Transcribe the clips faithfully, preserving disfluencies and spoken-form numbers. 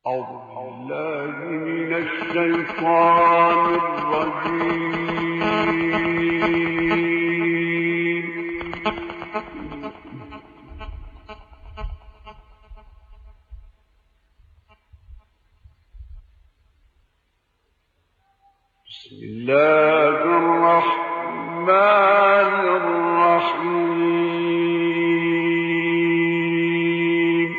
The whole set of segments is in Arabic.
أعوذ بالله من الشيطان الرجيم. بسم الله الرحمن الرحيم.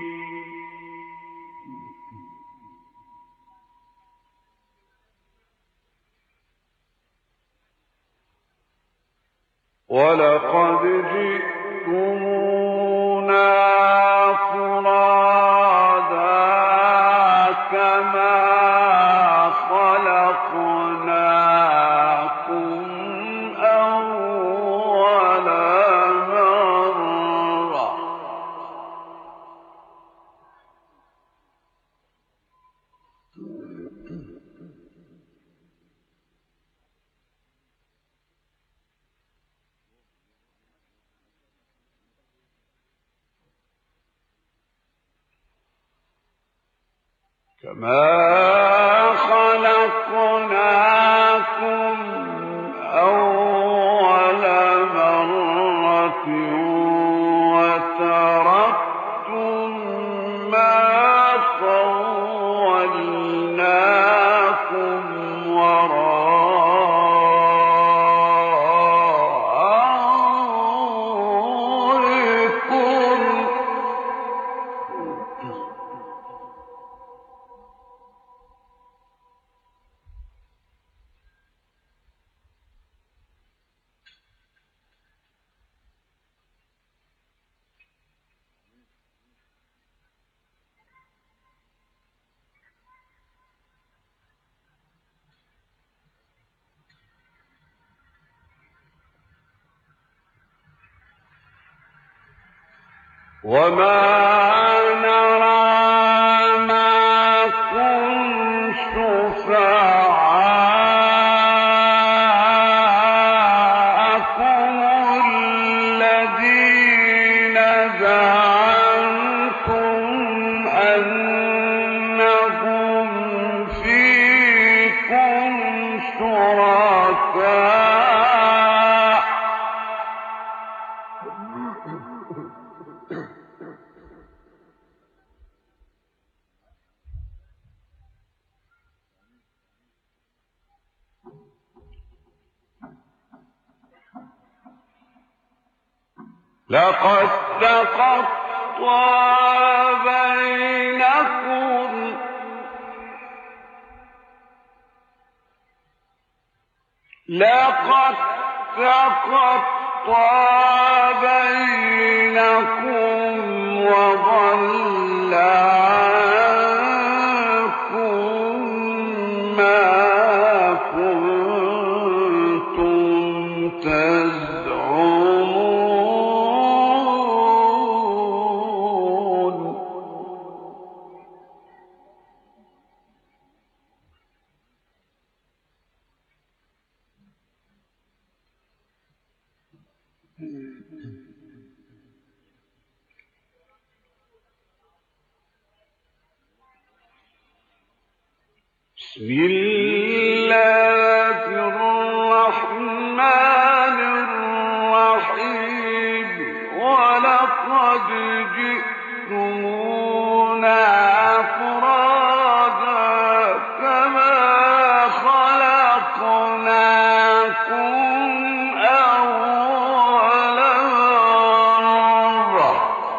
ولقد جئتمونا فرادا كما خلقناكم أول مرة. كما خلقناكم أول مرة وتركتم ما خولناكم وراءكم. وما نرى معكم شفعاءكم الذين زعمتم أنهم فيكم شركاء لقد تقطع بينكم لقد تقطع بينكم وضل عنكم ما كنتم تزعمون. بسم الله الرحمن الرحيم. ولقد جئتمونا فرادا كما خلقناكم أول مرة.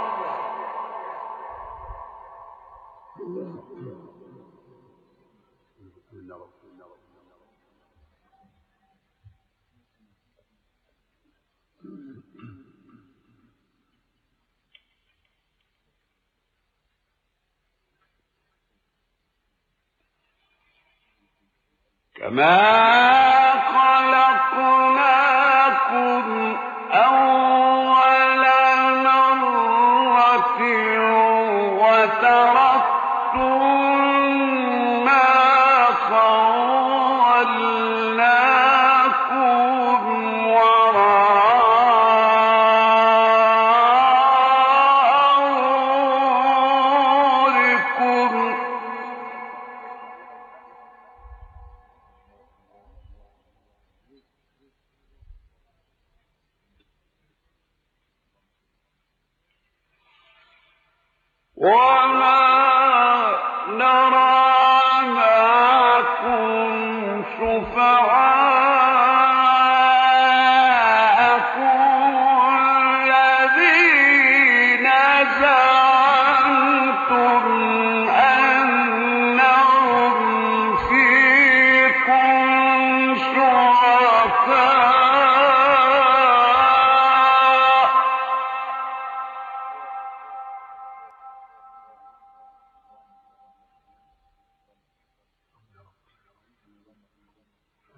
كما خلقناكم أول مرة وتركتم ما خولناكم وراءكم.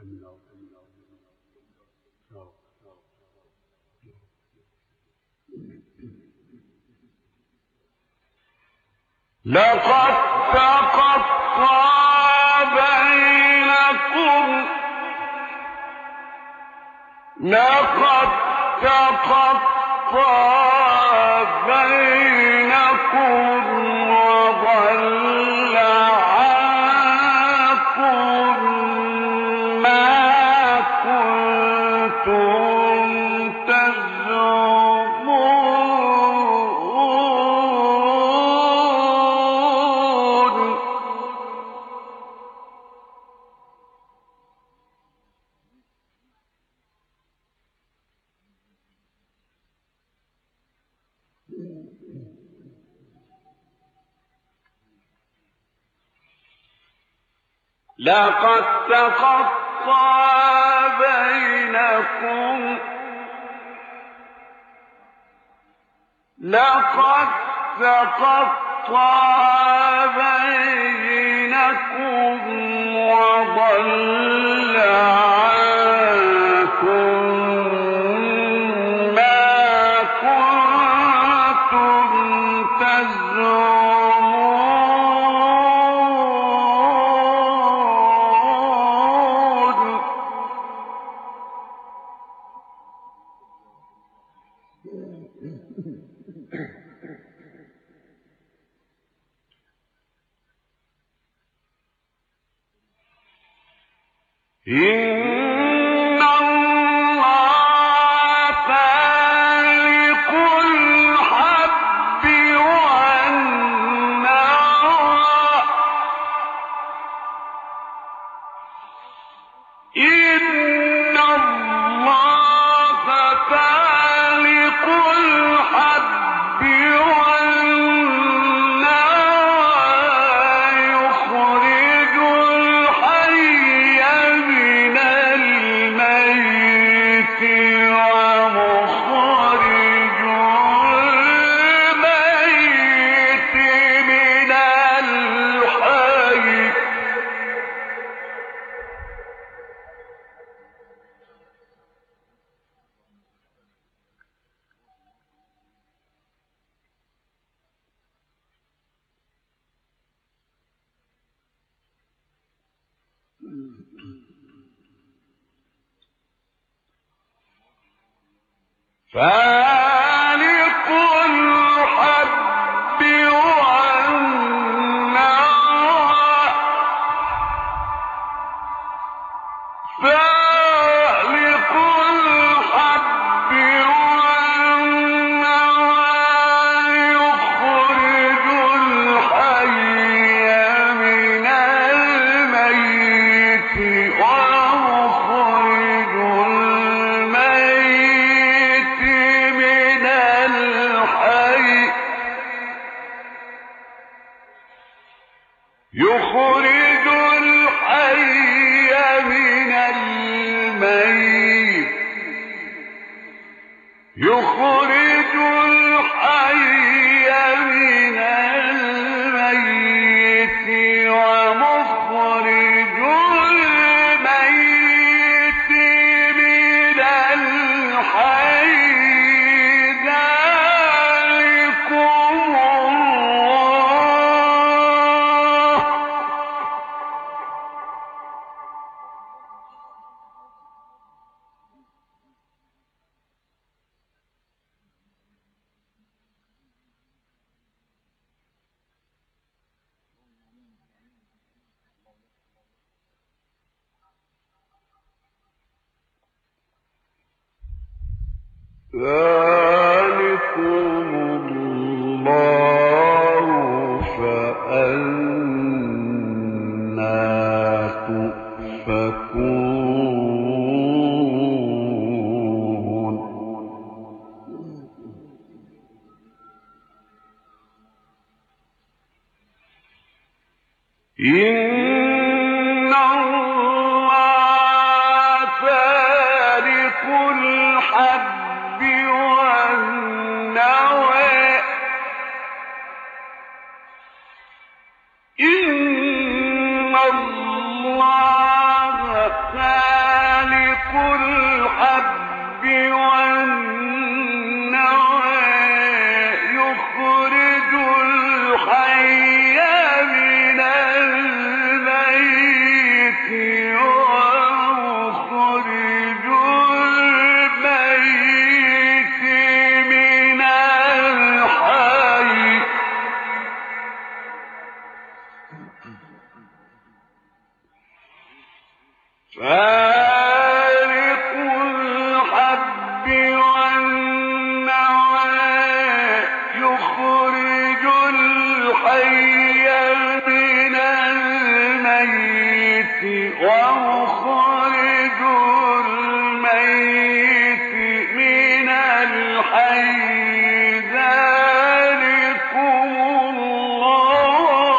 لقد تقطع بينكم لقد تقطع بينكم وضل عنكم ما كنتم تزعمون. لقد تقطع بينكم لقد تقطع بينكم وضل عنكم ما كنتم تزعمون. إن الله فالق الحب والنوى إن الله فالق الحب والنوى يخرج الحي من الميت ومخرج الميت من الحي. فالق الحب والنوى فالق الحب والنوى يخرج الحي من الميت ومخرج الميت من الحي يخرج الحي من الميت يخرج الحي من الميت ومخرج الميت من الحي ذلكم الله. ذلكم الله فأنى تؤفكون. إن الله فالق الحب والنوى إن الله فالق الحب والنوى يخرج الحي من الميت ويخرج الميت من الحي فالق الحب والنوى يخرج الحي من الميت ويخرج الميت من الحي ذلكم الله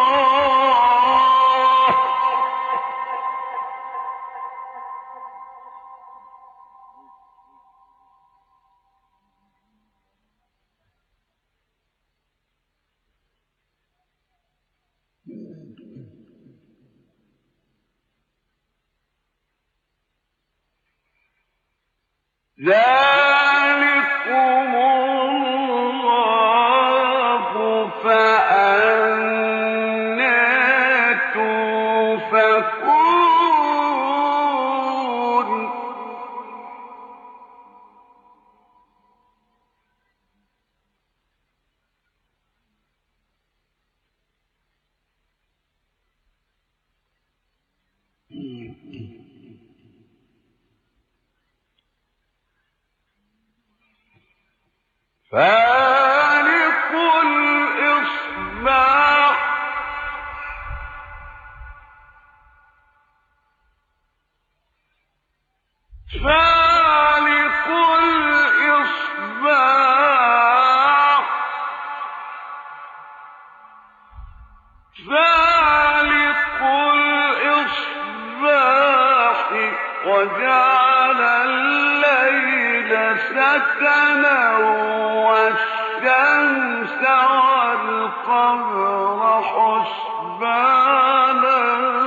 ذلكم الله فأنى تؤفكون فالق الإصباح فالق الإصباح فالق الإصباح وجعل الليل سكنا والشمس والقمر حسبانا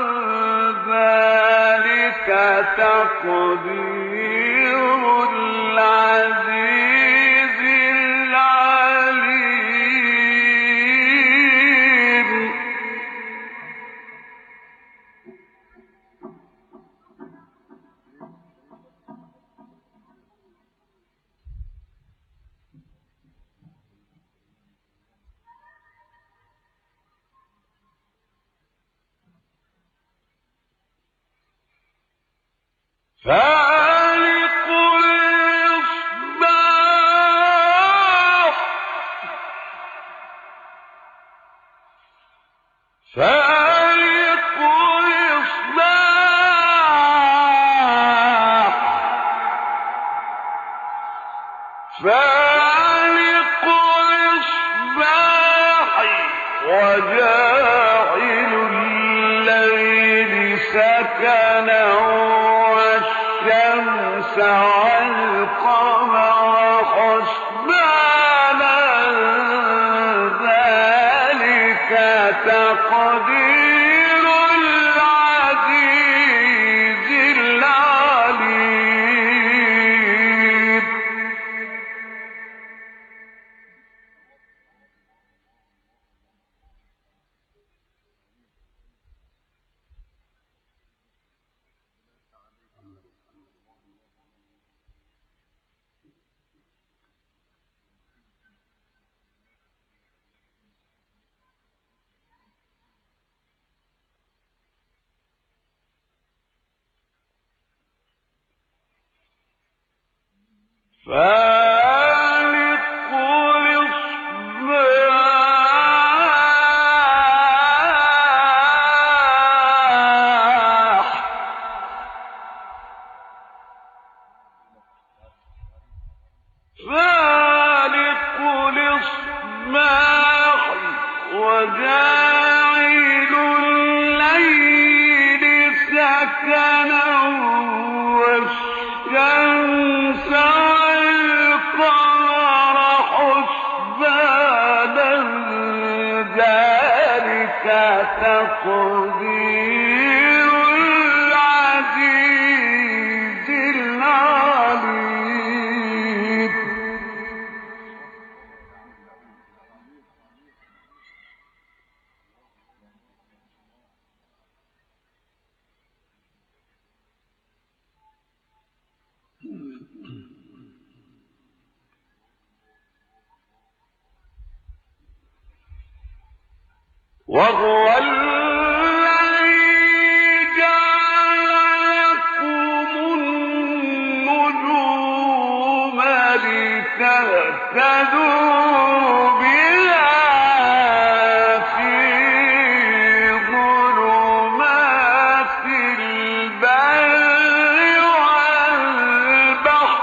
ذلك تقدير العزيز العليم فالق الإصباح فالق الإصباح فالق الإصباح وجاعل الليل سكنا والشمس والقمر حسبانا ذلك تقدير العزيز العليم فالق الإصباح فالق الإصباح وجاعل الليل سكنا والشمس والقمر حسبانا ذلك تقدير العزيز وهو الذي جعل لكم النجوم لتهتدوا بها في ظلمات البر والبحر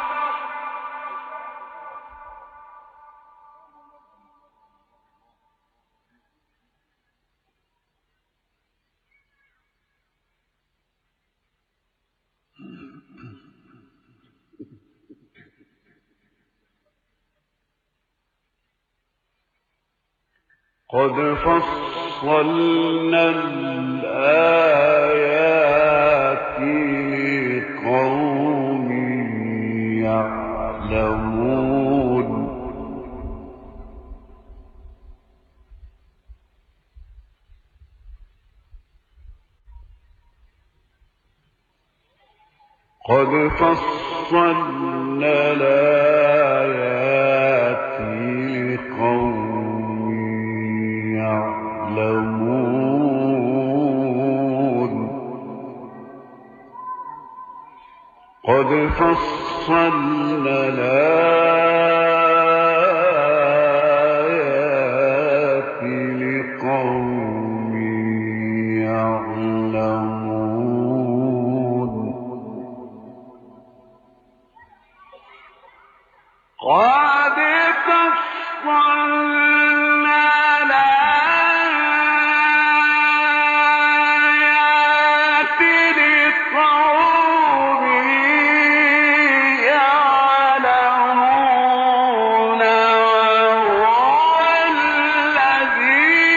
قد فصلنا الآيات لقوم يعلمون قد فصلنا الآيات لقوم يعلمون قد فصلنا الآيات لقوم يعلمون قد فصلنا الآيات لقوم يعلمون وهو الذي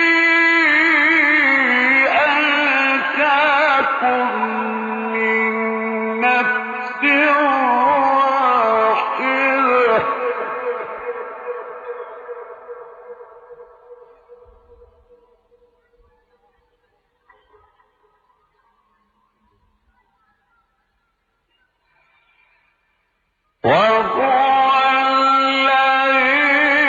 أنشأكم من نفس واحدة وهو الذي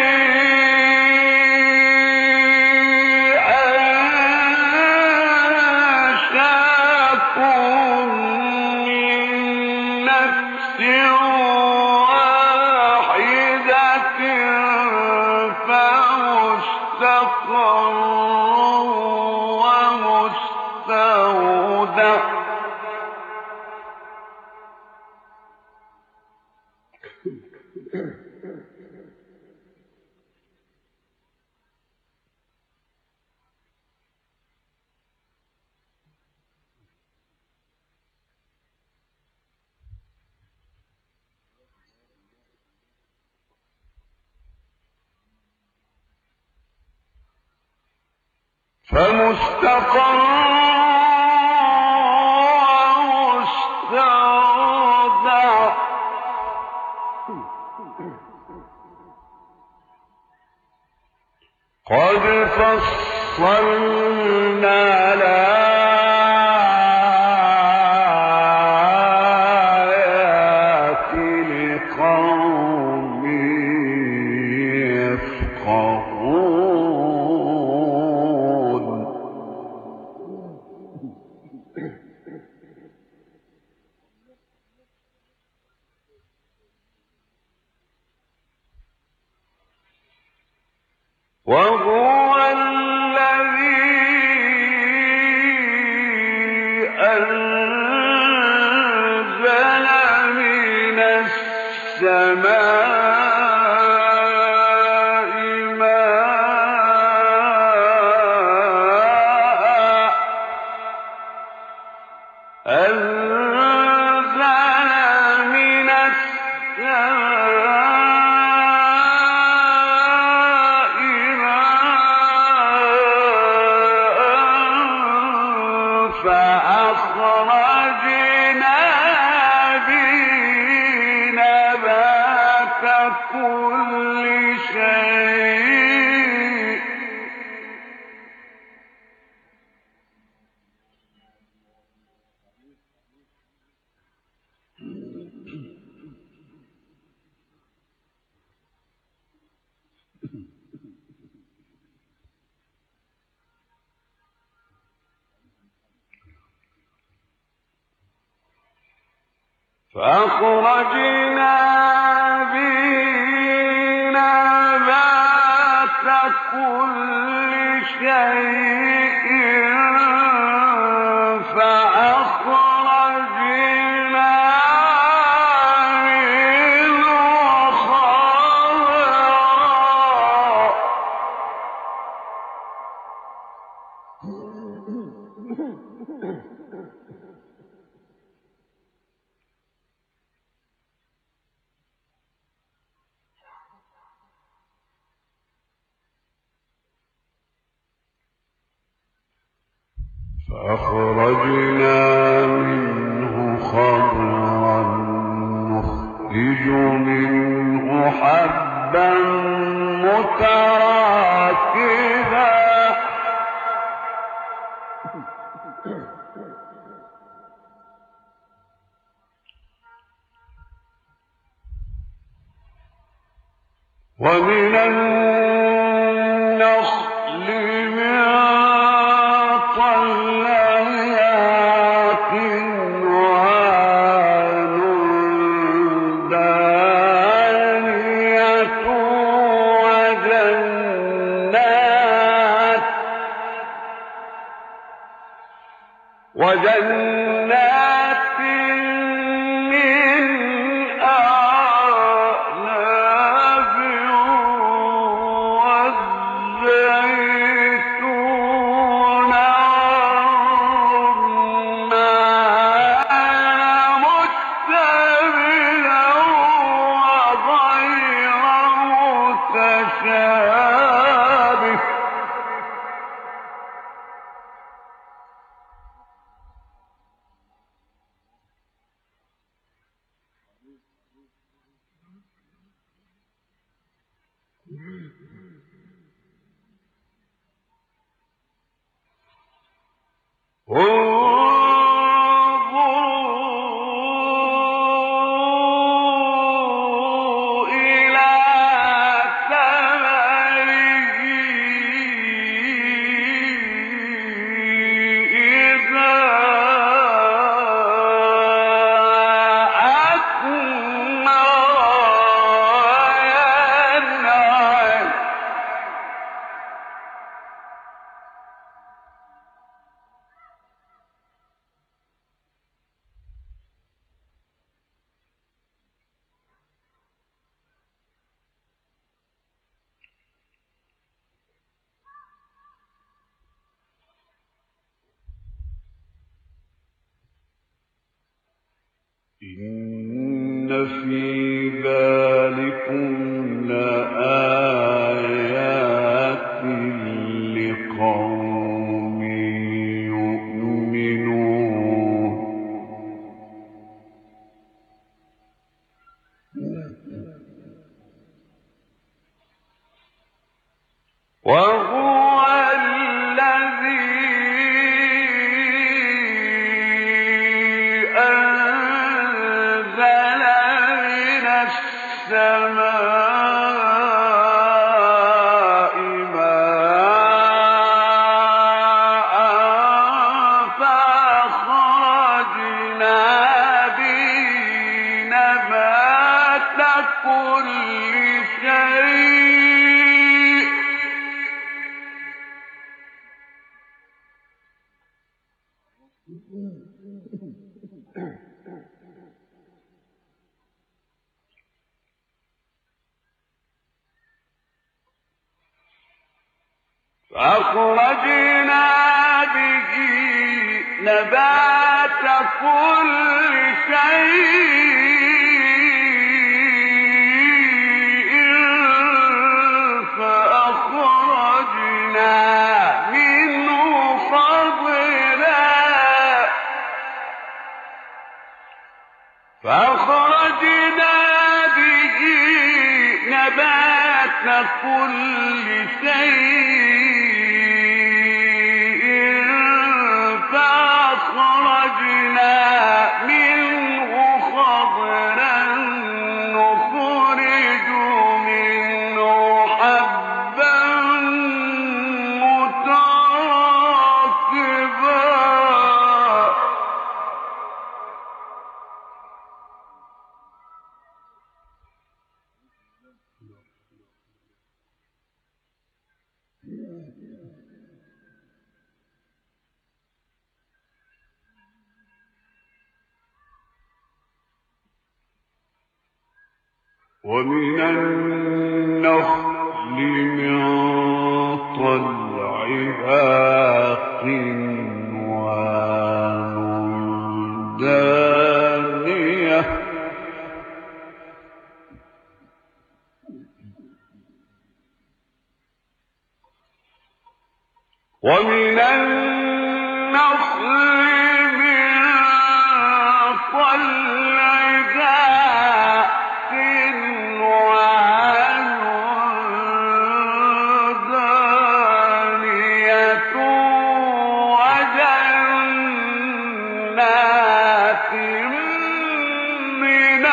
أنشأكم من نفس واحدة فمستقر ومستودع فمستقر ومستودع قد فصلنا الآيات لقوم يفقهون وهو الذي أنزل من السماء ماء أنزل من السماء ماء فأخرجنا به نبات كل شيء فأخرجنا به نبات كل شيء فأخرجنا منه خضرا فأخرجنا منه خضرا نخرج منه حبا متراكبا ومن النخل من طلعها قنوان دانية وجنات وجنات من أعناب والزيتون والرمان متبلا وغير متشابه انظروا إلى ثمره إذا أثمر وينعم إن في ذلكم لآيات لقوم يؤمنون وهو الذي أنزل من السماء ماء فأخرجنا به نبات كل شيء فأخرجنا به نبات كل شيء فأخرجنا منه خضرا فأخرجنا به نبات كل شيء فأخرجنا منه خضرا نخرج منه حبا متراكبا ومن النخل من طلعها قنوان دانية ومن النخل من طلعها قنوان دانية وجنات من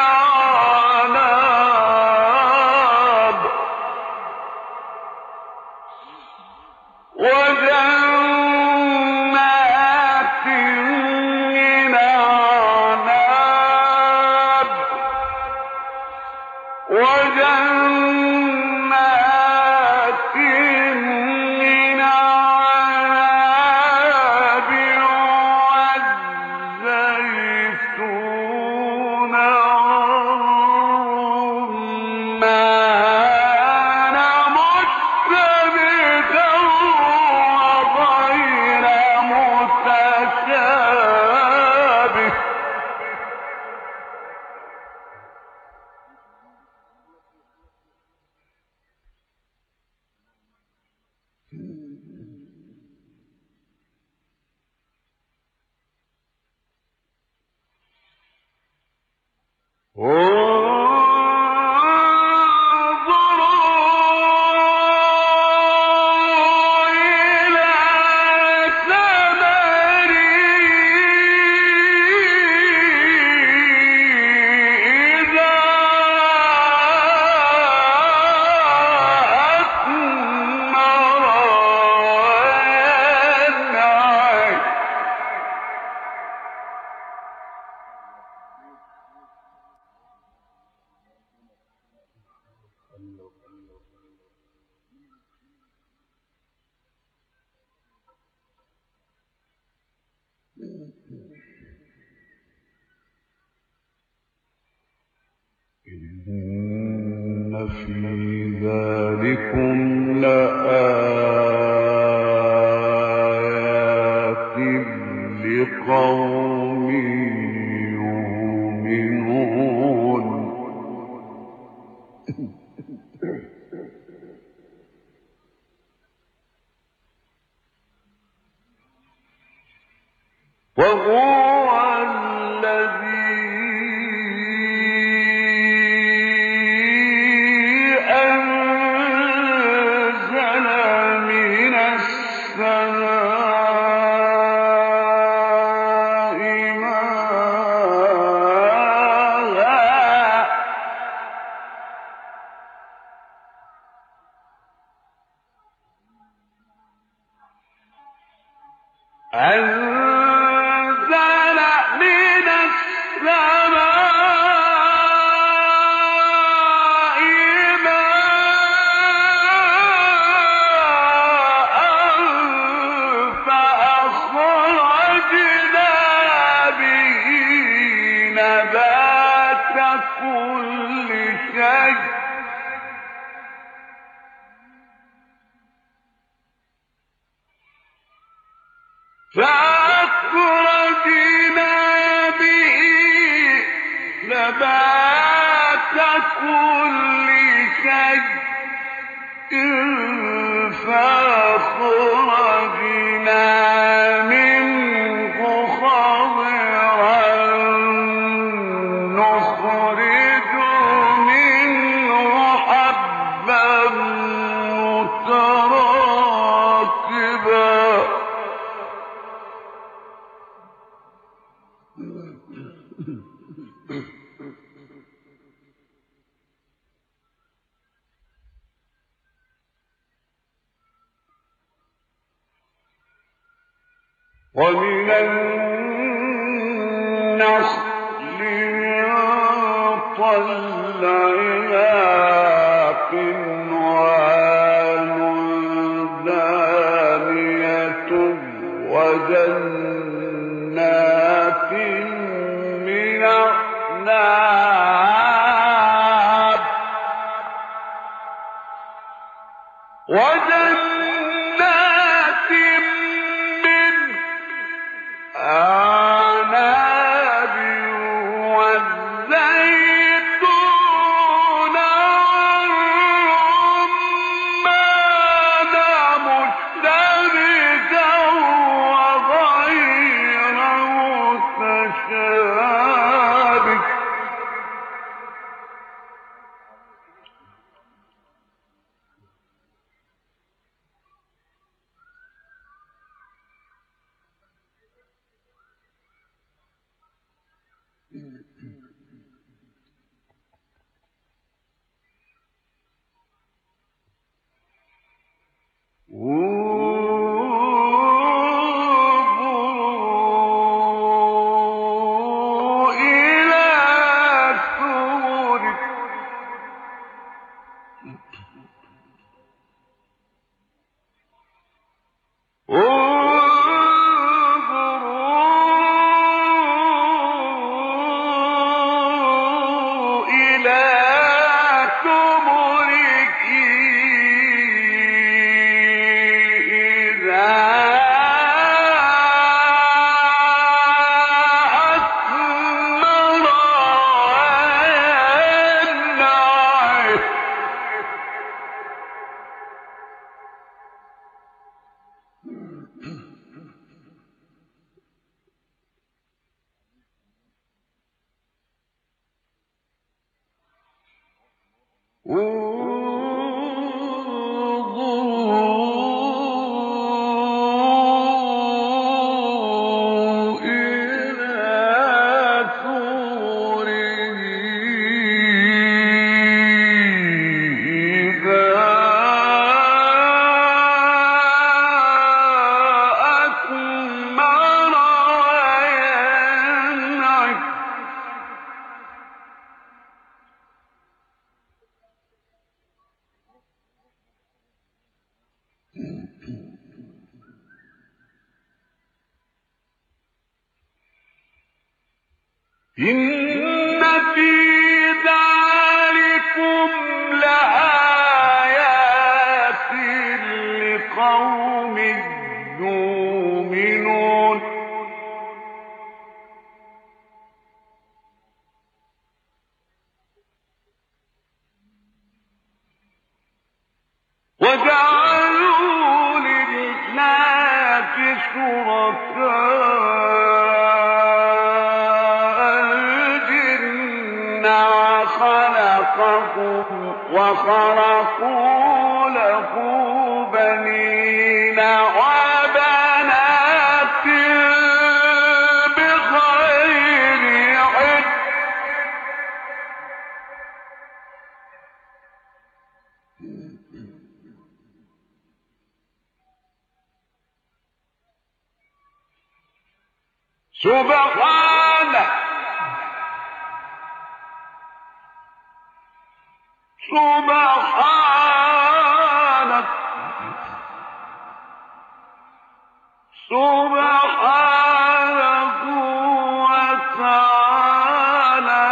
أعناب وجنات من أعناب وجنات من أعناب والزيتون والرمان مشتبها وغير متشابه انظروا إلى ثمره إذا أثمر وينعم إن في ذلكم لآيات لقوم يؤمنون وهو الذي أنزل من السماء ماء أنزل من السماء ماء فأخرجنا به نبات كل شيء فأخرجنا به نبات كل شيء فأخرجنا منه خضرا نخرج منه حبا متراكبا ومن النخل من طلعها قنوان دانية وجنات من أعناب إن في ذلكم لآيات لقوم يؤمنون وجعلوا لله شركاء الجن وخلقهم وخرقوا له بنين وبنات بغير علم سبحانه سبحانه سبحانه وتعالى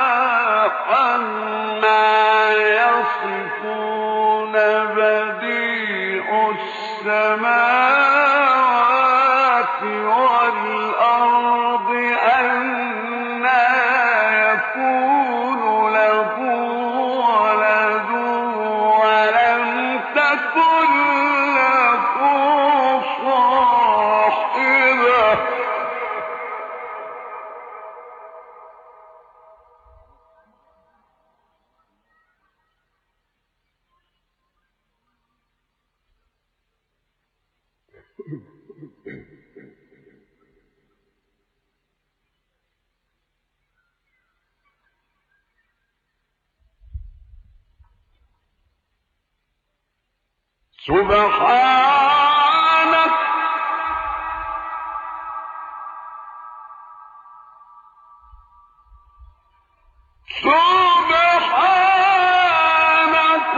عما يصفون بديع السماوات والأرض أنى يكون له ولد ولم تكن له صاحبة سبحانك سبحانك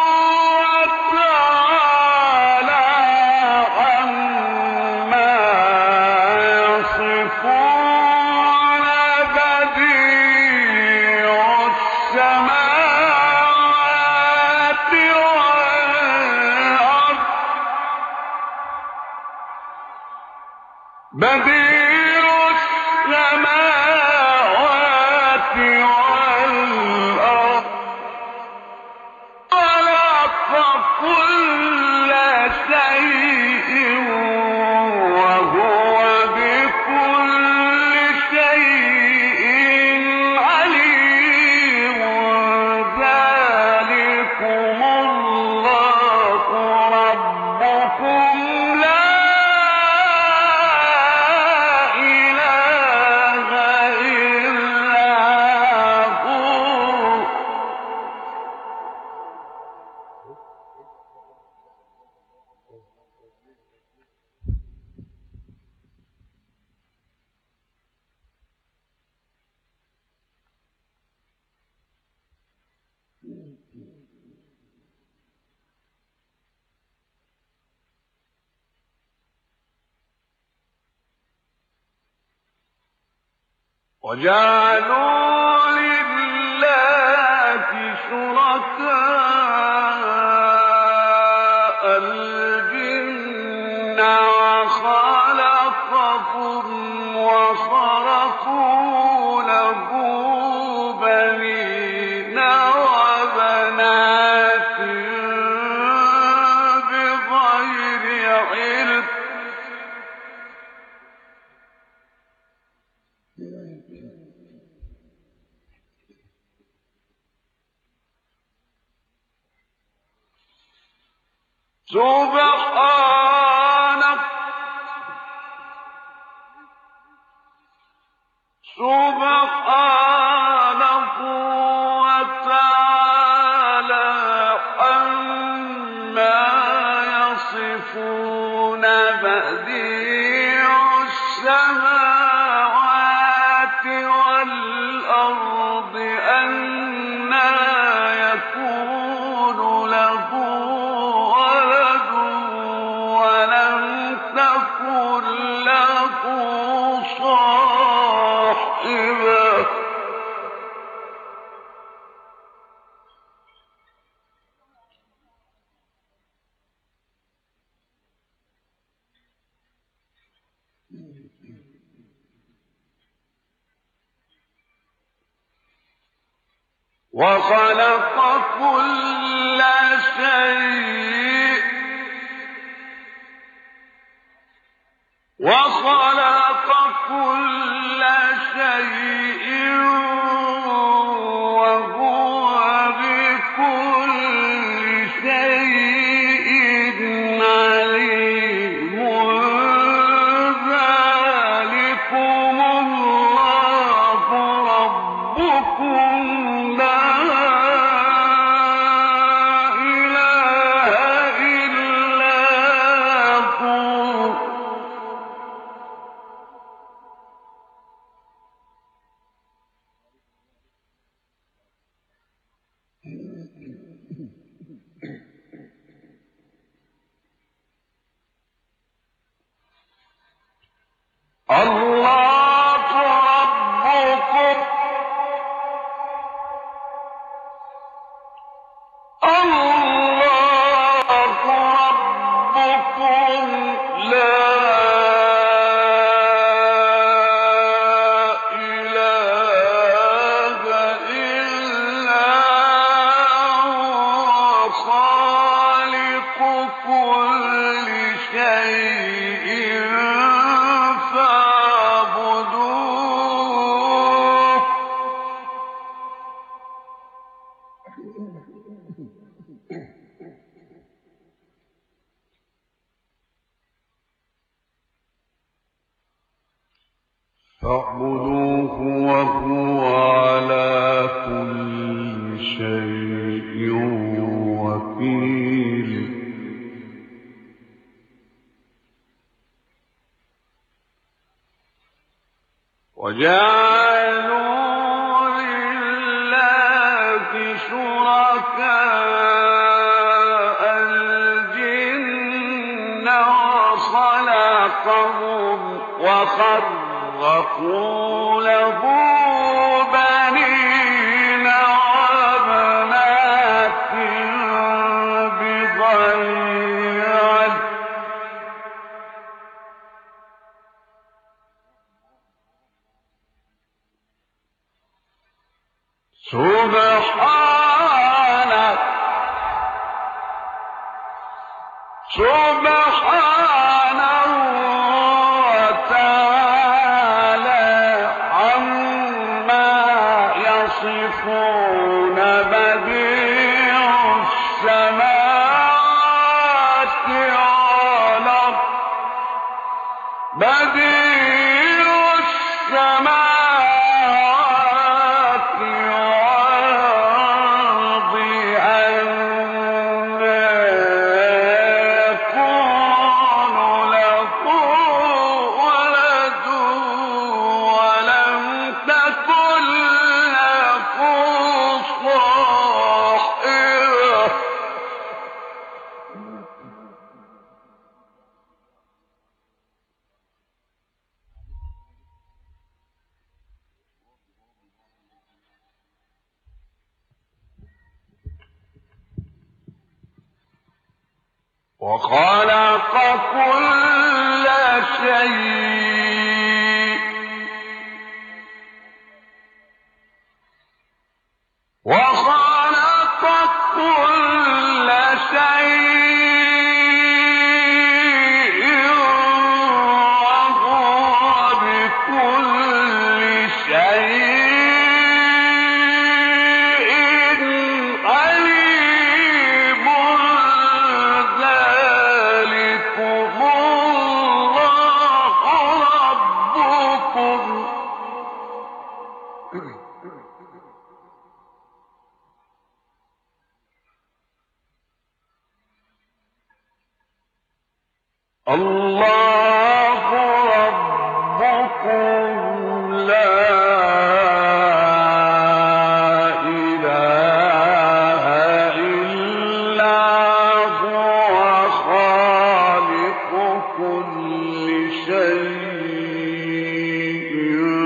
وتعالى عما يصفون بديع السماوات والأرض بديع السماوات والأرض خلق كل شيء وهو بكل شيء عليم ذلكم الله ربكم لا إله إلا هو وجعلوا لله شركاء الجن وخلقهم وخرقوا له بنين وبنات بغير علم سبحانك سبحانه وتعالى عما يصفون بديع السماوات والأرض أنى يكون له ولد ولم تكن له صاحبة وخلق كل شيء وخلق كل شيء وهو بكل شيء عليم ذلكم الله ربكم لا إله إلا هو الله ربكم الله ربكم لا إله إلا هو خالق كل شيء فاعبدوه فاعبدوه وهو على كل شيء وكيل وجعلوا لله شركاء الجن وخلقهم وخرقوا له بنين وبنات بغير علم سبحانك سبحانه وتعالى عما يصفون بديع السماوات والأرض بديع السماوات والأرض أنى يكون له ولد ولم تكن له صاحبة وخلق كل شيء وخلق كل شيء وهو بكل شيء عليم ذلك الله ربكم لا إله إلا هو خالق كل شيء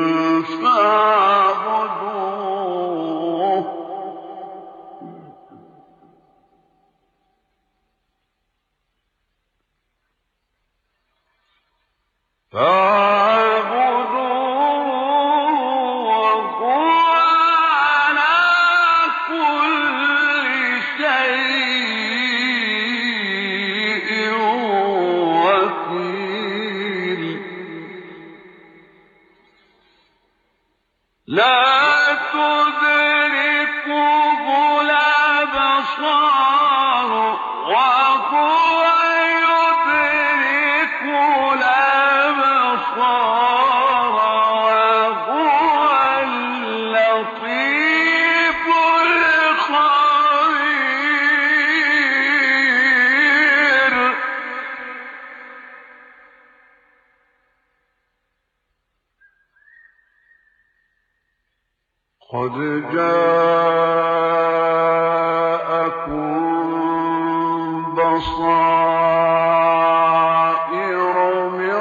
فاعبدوه لا تدركه الأبصار وهو يدرك الأبصار وهو اللطيف الخبير قد جاءكم بصائر من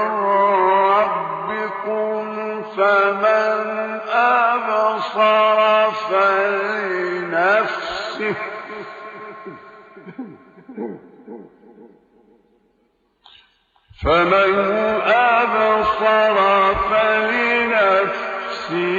ربكم فمن أبصر فلنفسه فمن أبصر فلنفسه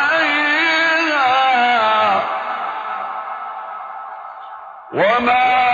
وما